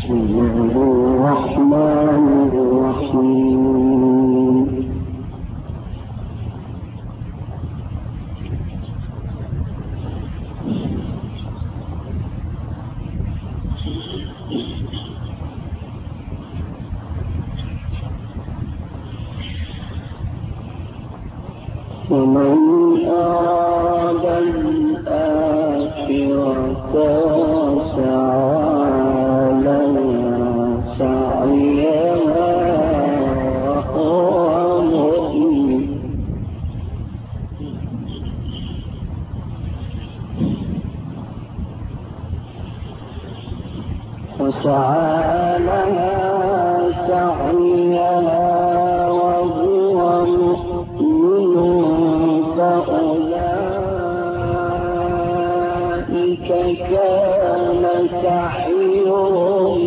ومن أراد الآخرة وسعى لها سعيها وهو مؤمن فأولئك كان سعيهم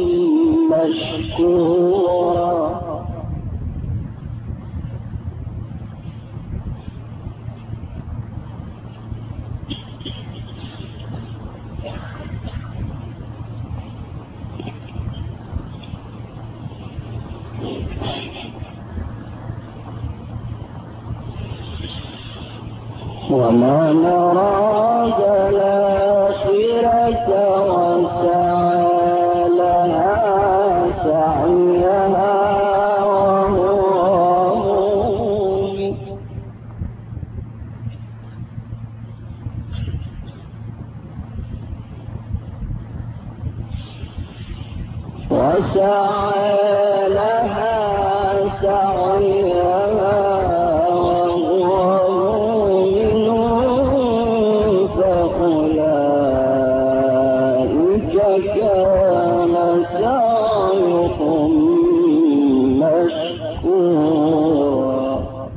مشكورا ومن أراد الآخرة وسعى لها سعيها وهو مؤمن كان سعيهم مشكورا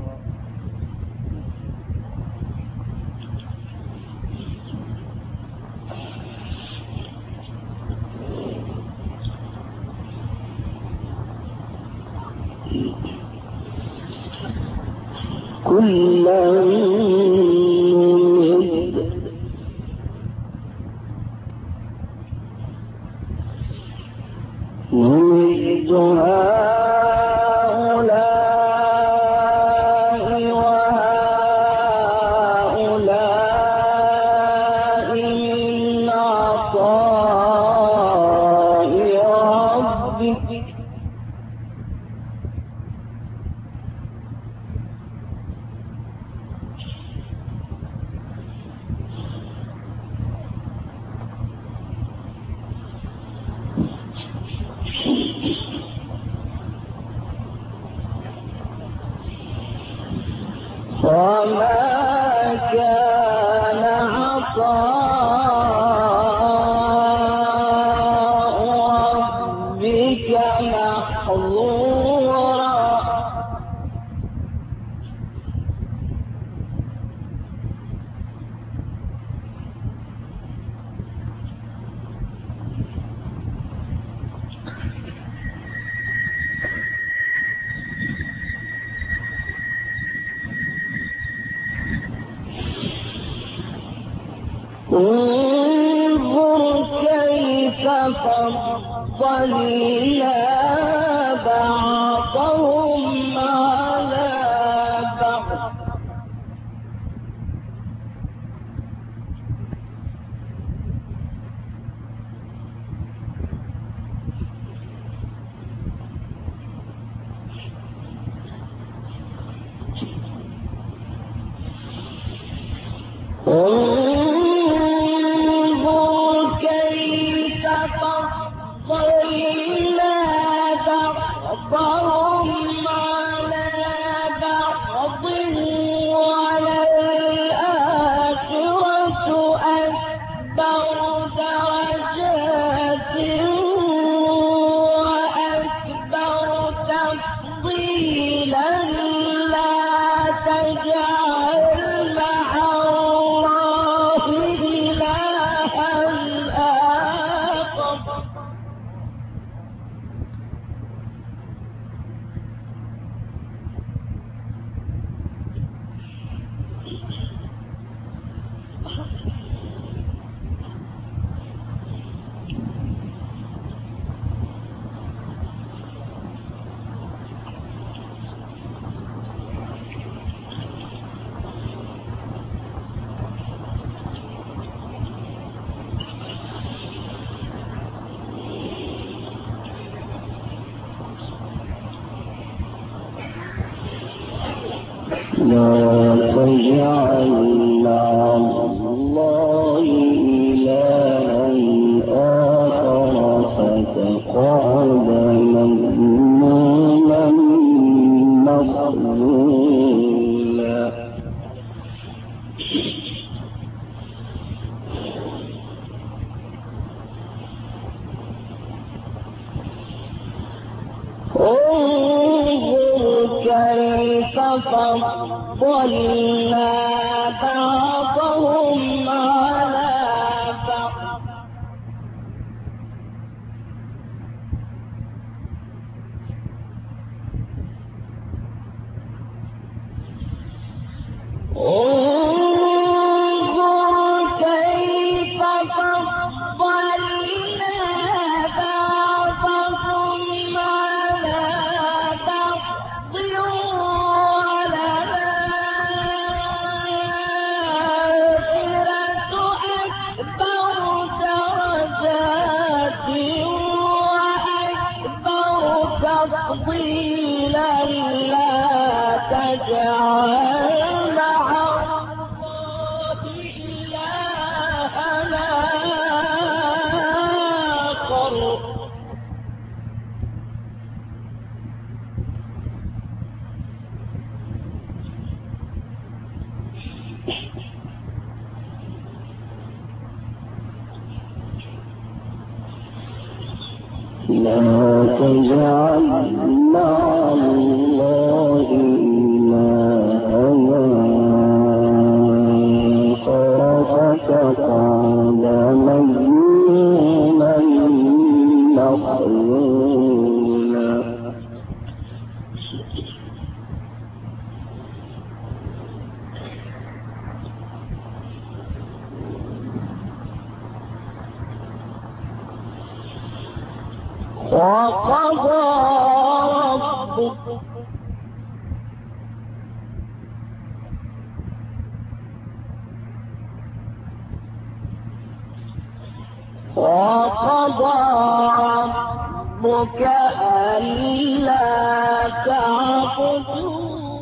كلا نمد هؤلاء وهؤلاء من عطاء ربك وما كان عطاء ربك محظورا انظر كيف فضلنا بعضهم على بعض فضلنا بعضهم على بعض وللآخرة أكبر درجات وأكبر تفضيلا لا تجعل مع الله إلها آخر فضلنا بعضهم على بعض انظر كيف فضلنا بعضهم على بعض تفضيلا لا تجعل مع الله إلهنا آخر لا تجعل مع الله إلهنا فتقعد مذموما مخذولا وقضى ربك ألا تعبدوا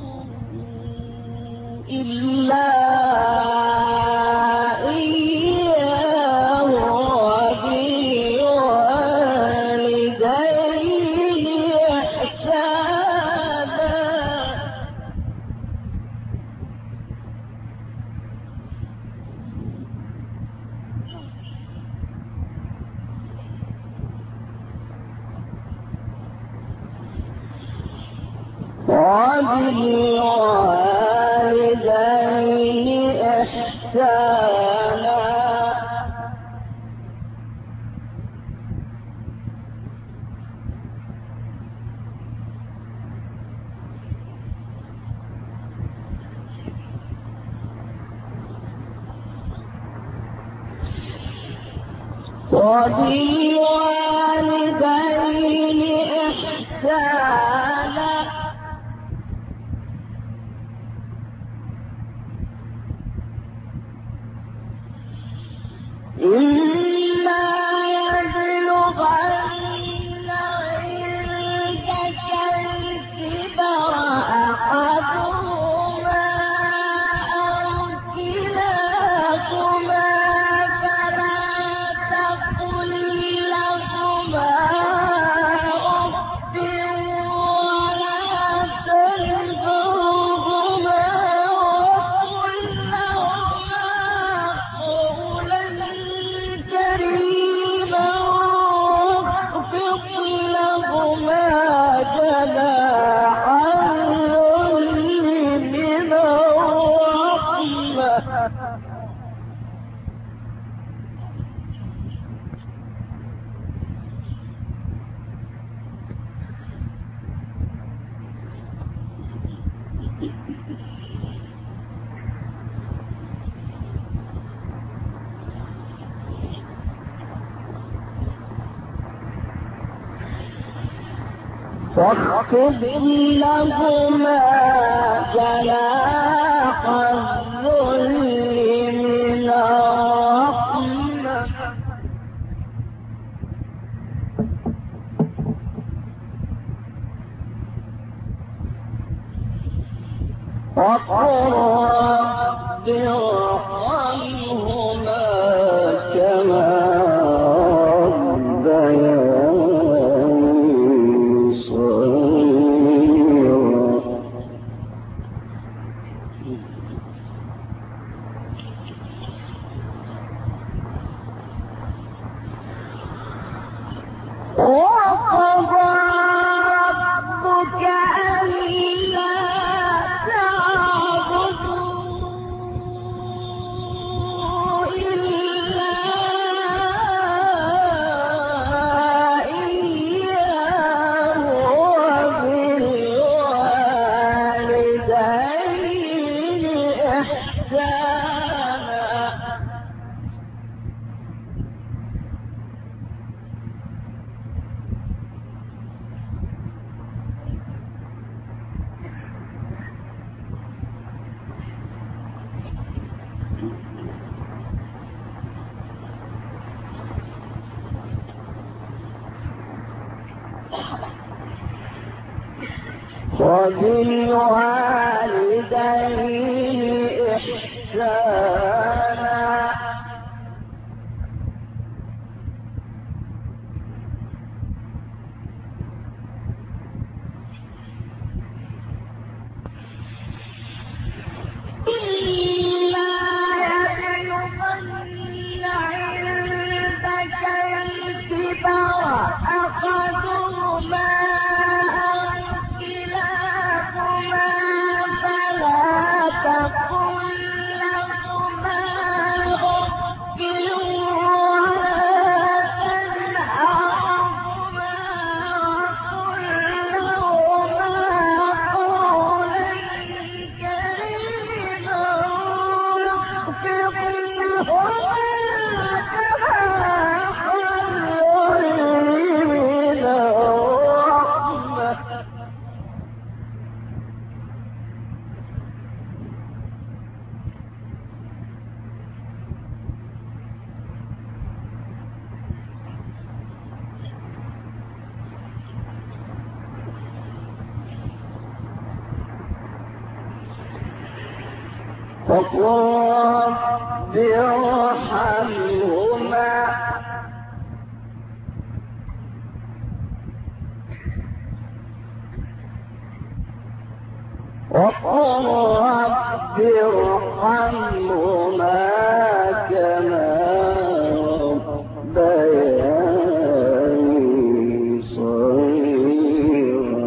إلا إياه وبالوالدين إحسانا وبالوالدين إحسانا وبالوالدين إحسانا إما يبلغن عندك الكبر أحدهما أو كلاهما فلا تقل لهما أف ولا تنهرهما وقل لهما قولا كريما واخفض لهما جناح الذل من الرحمة واخفض لهما جناح الذل من الرحمة وقل وقضى ربك ألا تعبدوا إلا إياه وبالوالدين إحسانا. وبالوالدين إحسانا. إلا يبلغن عندك الكبر أحدهما أو كلاهما فلا تقل لهما أف ولا تنهرهما وقل لهما قولا كريما واخفض لهما جناح الذل من الرحمة. وقل رب ارحمهما كما ربياني صغيرا.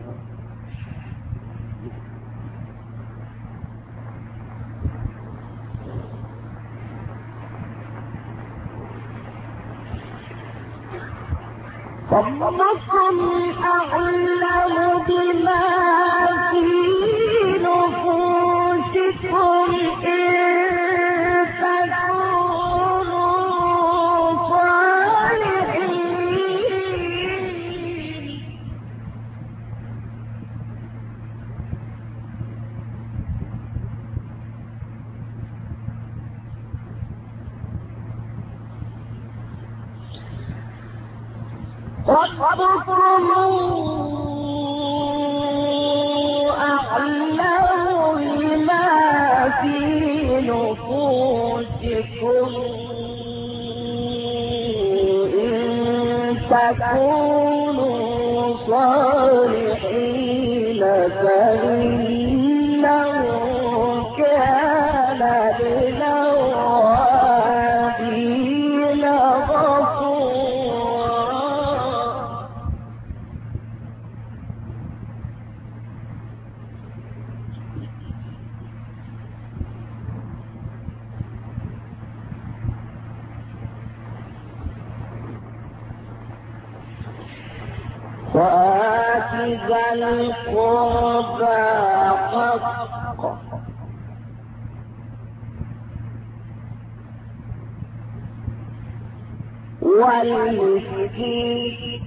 ربكم أعلم بما في نفوسكم إن تكونوا صالحين. ربكم أعلم بما في نفوسكم إن تكونوا صالحين فإنه كان للأوابين غفورا. وآت ذا القربى حقه والمسكين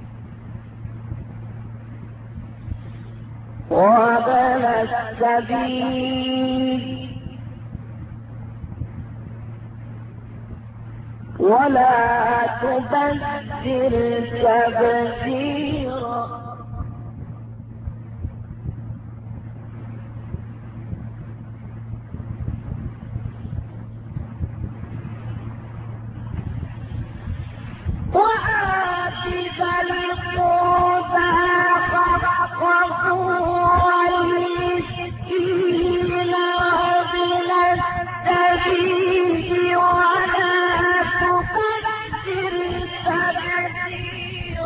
وابن السبيل ولا تبذر تبذيرا. وآت ذا القربى حقه والمسكين وابن السبيل ولا تبذر تبذيرا.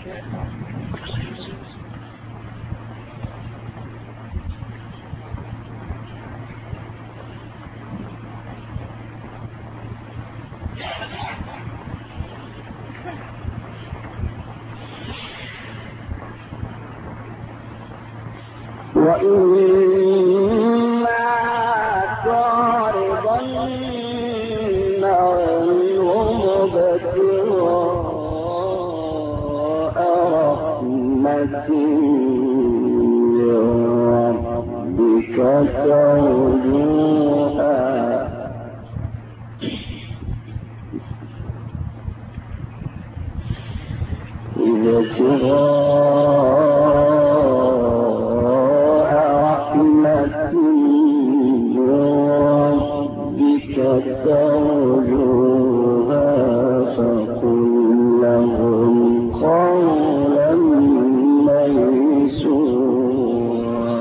وإما تعرضن عنهم ابتغاء رحمة من ربك ترجوها فقل لهم قولا ميسورا.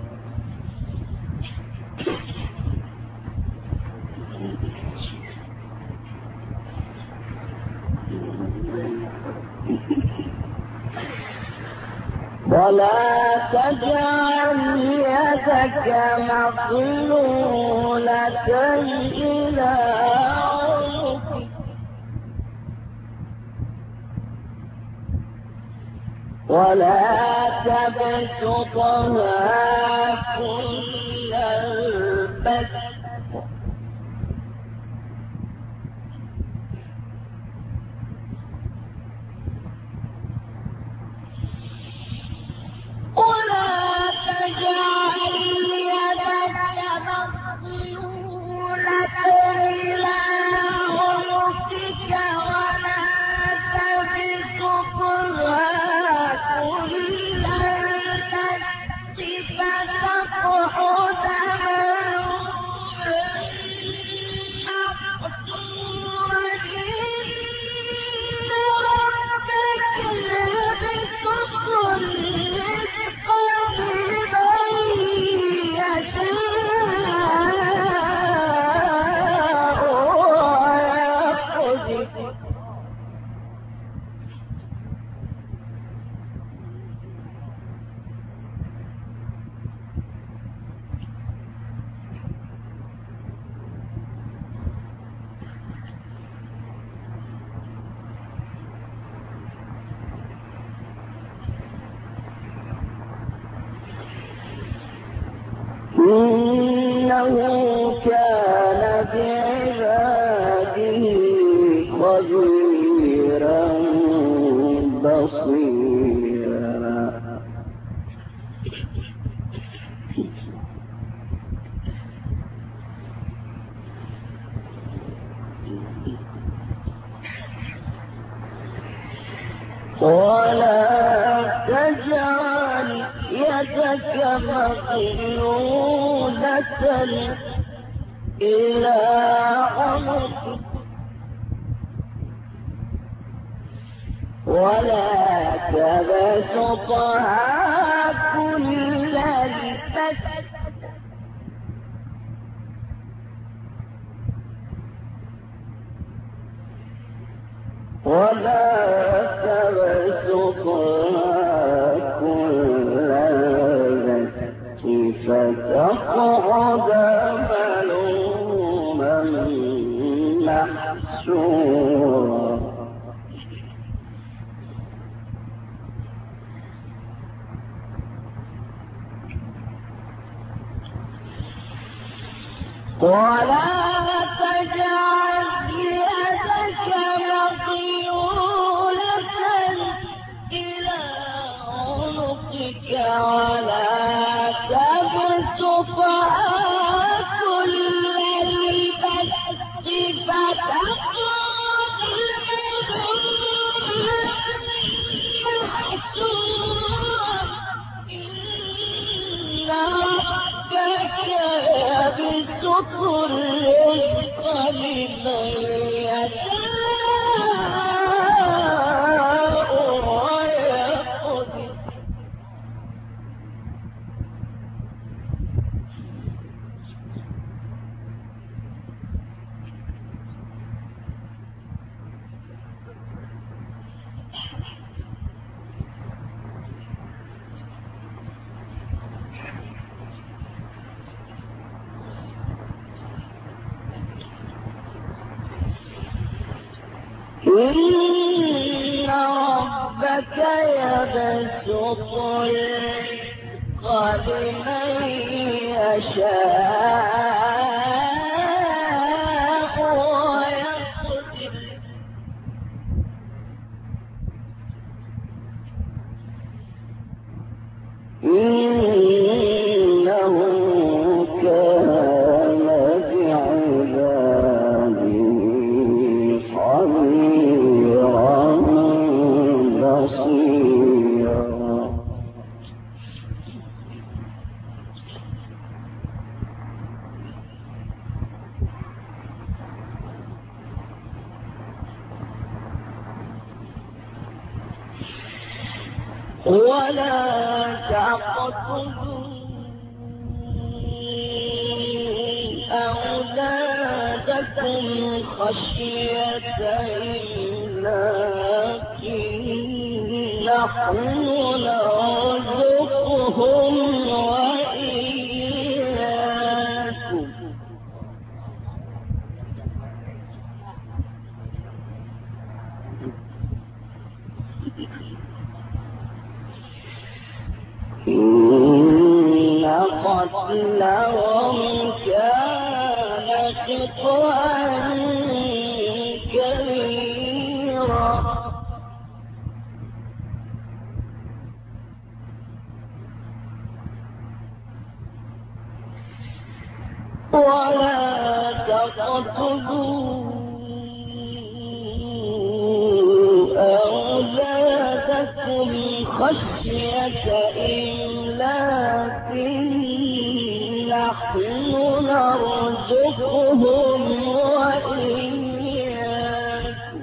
ولا تجعل يدك مغلولة إلى عنقك ولا تبسطها كل البسط ولا تجعل يدك مغلولة إلى عنقك ولا تبسطها كل البسط فتقعد ملوما محسورا. إن ربك يبسط الرزق لمن يشاء ويقدر. إنه كان بعباده خبيرا بصيرا. ولا تجعل يدك مغلولة إلى عنقك ولا تبسطها كل البسط ولا تبسطها كل البسط فتقعد ملوما محسورا. ولا تجعل يدك مغلولة إلى عنقك ولا تبسطها كل البسط فتقعد ملوما محسورا. إن ربك يبسط الرزق لمن يشاء ويقدر. إن ربك يبسط الرزق لمن يشاء ويقدر إنه كان بعباده خبيرا بصيرا ولا تقتلوا أولادكم خشية إملاق نحن نرزقهم وإياكم إن قتلهم كان خطأ كبيرا ولا تقتلوا أولادكم خشية إملاق نحن نرزقهم وإياكم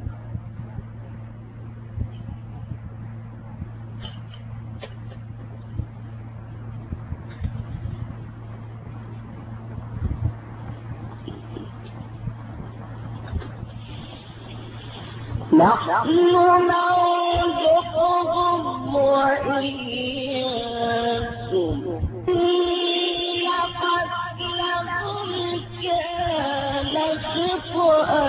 نحن نرزقهم وإياكم إن قتلهم كان خطأ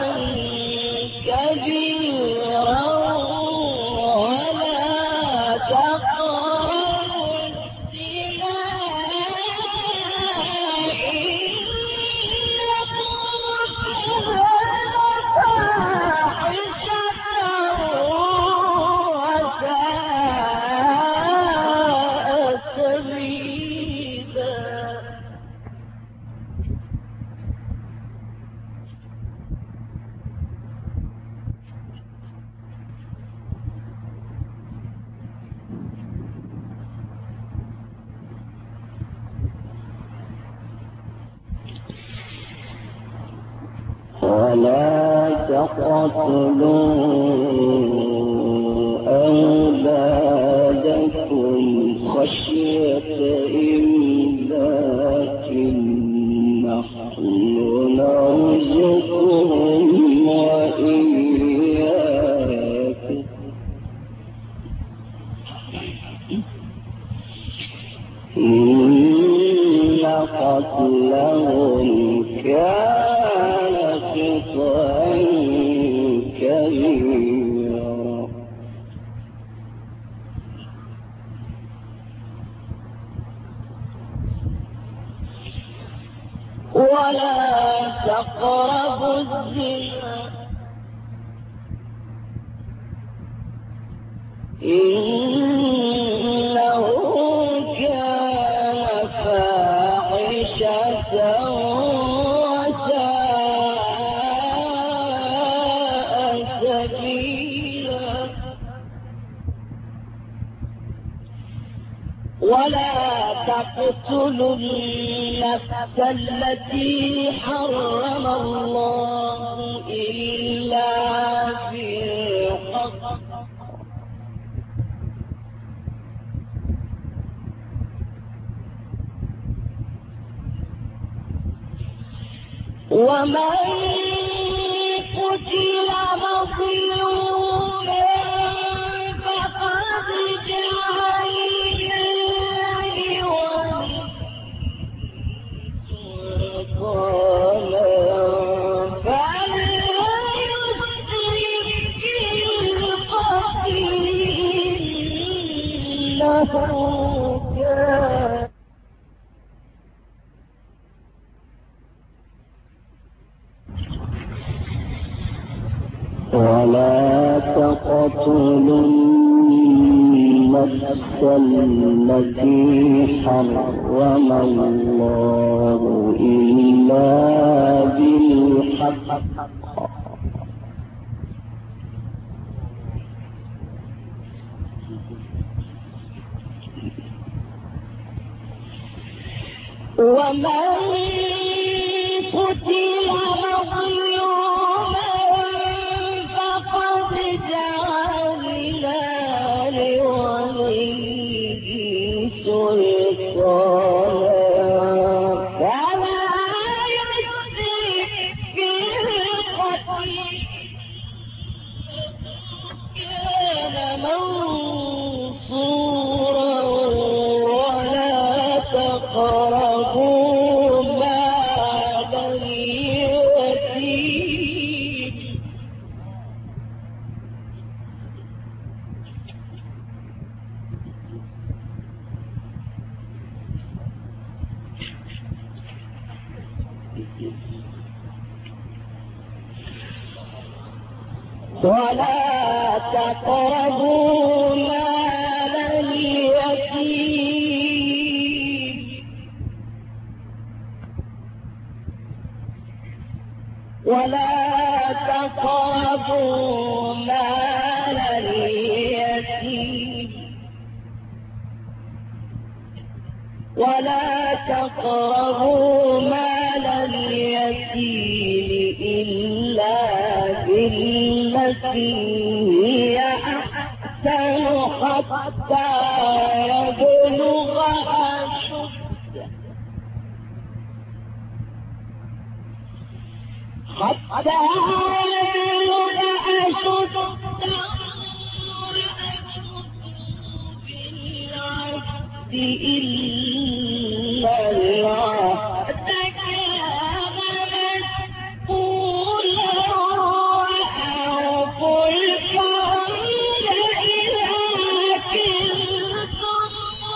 كبيرا ولا تقربوا ولا تقتلوا أولادكم خشية إملاق نحن نرزقهم وإياكم إن قتلهم كان خطأ كبيرا ولا تقربوا الزنا إنه كان فاحشة وساء سبيلا ولا تقتلوا النفس التي حرم الله إلا بالحق ومن قتل مظلوما فقد جعلنا سلطانا فلا يسرف كان ولا تقتلوا النفس التي حرم الله إلا بالحق ومن قتل مظلوما فقد جعلنا لوليه سلطانا فلا يسرف في القتل كان منصورا ولا تقربوا مال اليتيم ولا تقربوا مال اليتيم ولا تقربوا مال اليتيم ولا تقربوا مال اليتيم إلا بالتي هي أحسن حتى يبلغ أشده بالعهد إلا العهد كان مسؤولا وأوفوا الكيل إذا كلتم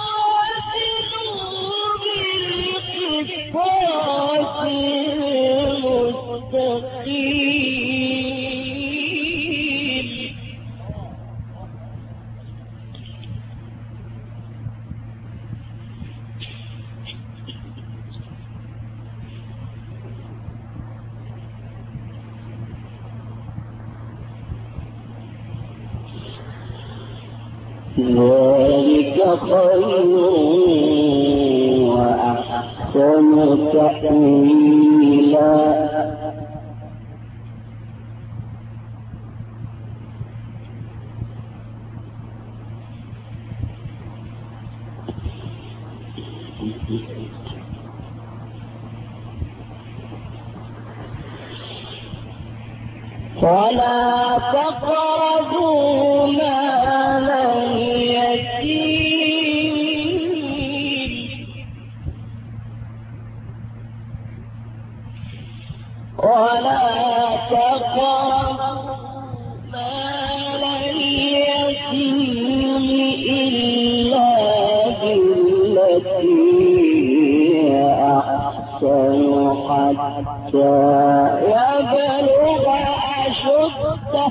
وزنوا بالقسطاس المستقيم ذلك خير وأحسن تأويلا ولا تقربوا مال اليتيم ولا تقربوا مال اليتيم إلا بالتي هي أحسن حتى يبلغ أشده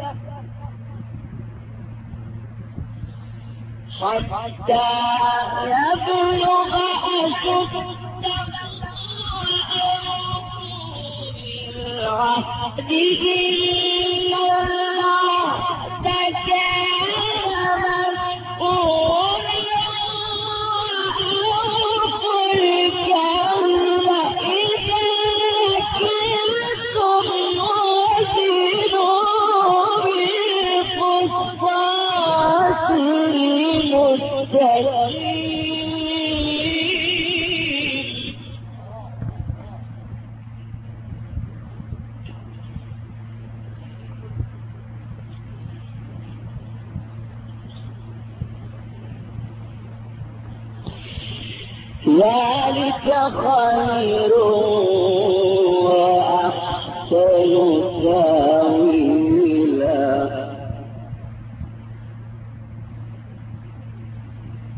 بالعهد إن العهد كان مسؤولا وأوفوا الكيل إذا كلتم وزنوا بالقسطاس المستقيم ذلك خير وأحسن تأويلا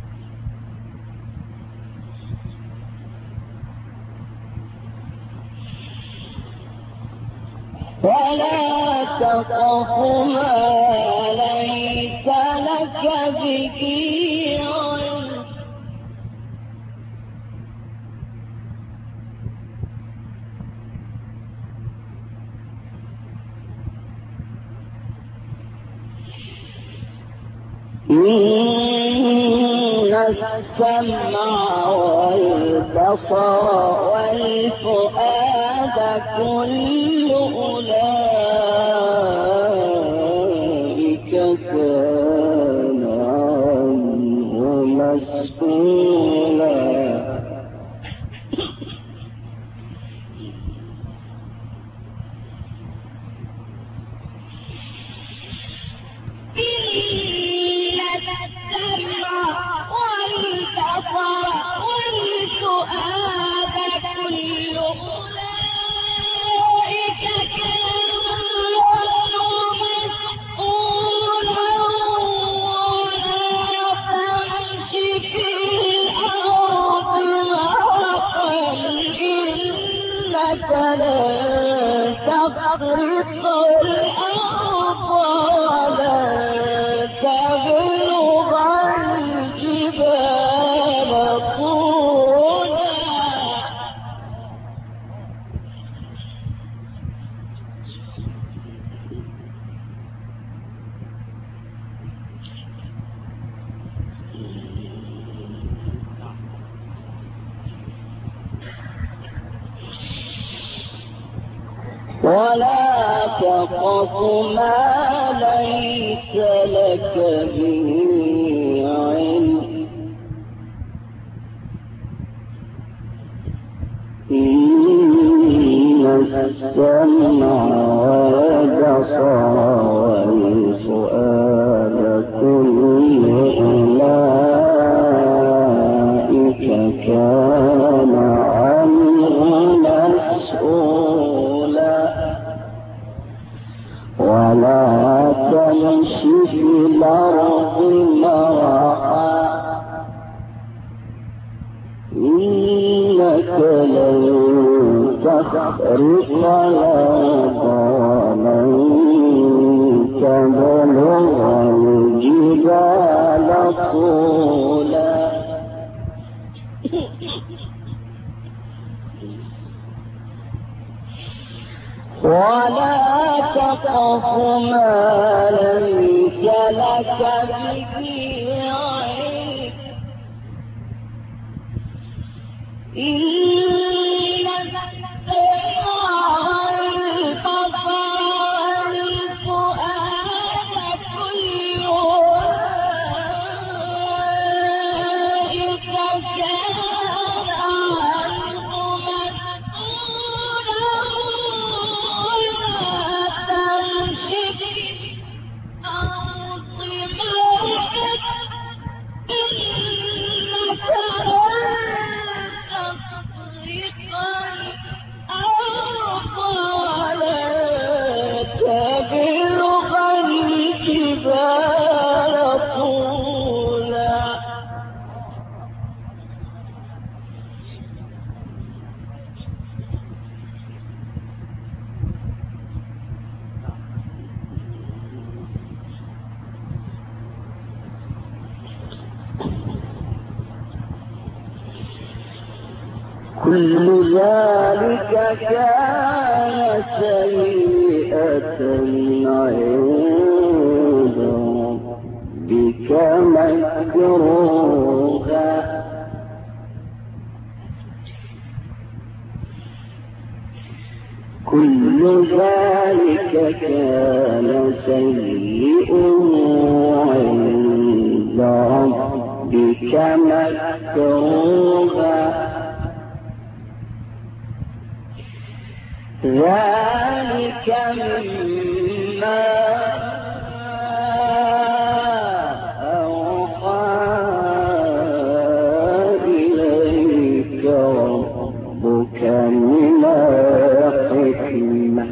ولا تقف ما ليس لك به علم إن السمع والبصر والفؤاد كل أولئك كان عنه مسؤولا تخرق الأرض ولا تبلغ الجبال طولا ولا تقف ما ليس لك به علم إن السمع والبصر والفؤاد كل أولئك كان عنه مسؤولا ولا تمش في الأرض مرحا إنك لن تخرق الأرض ولن تبلغ الجبال طولا ولا تقف ما ليس لك به علم إن السمع والبصر والفؤاد كل أولئك كان عنه مسؤولا ولا تمش في الأرض مرحا إنك كل ذلك كان سيئة عند ربك مكروها كل ذلك كان سيئا عند ربك مكروها ذلك مما أوحى إليك ربك من الحكمة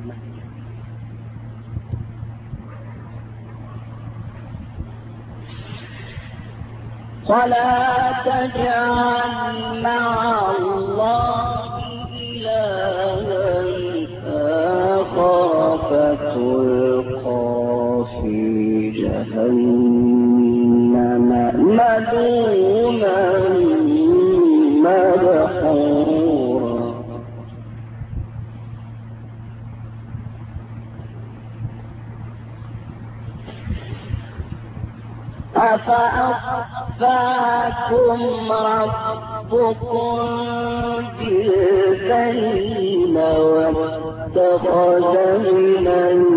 ولا تجعل مع الله إلها آخر فتلقى في جهنم ملوما مدحورا أفأصفاكم ربكم بالبنين واتخذ من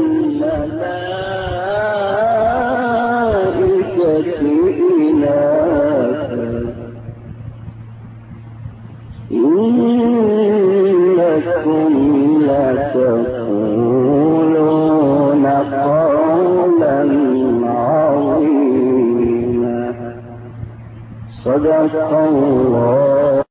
الملائكة إناثا إنكم لتقولون قولا عظيما صدق الله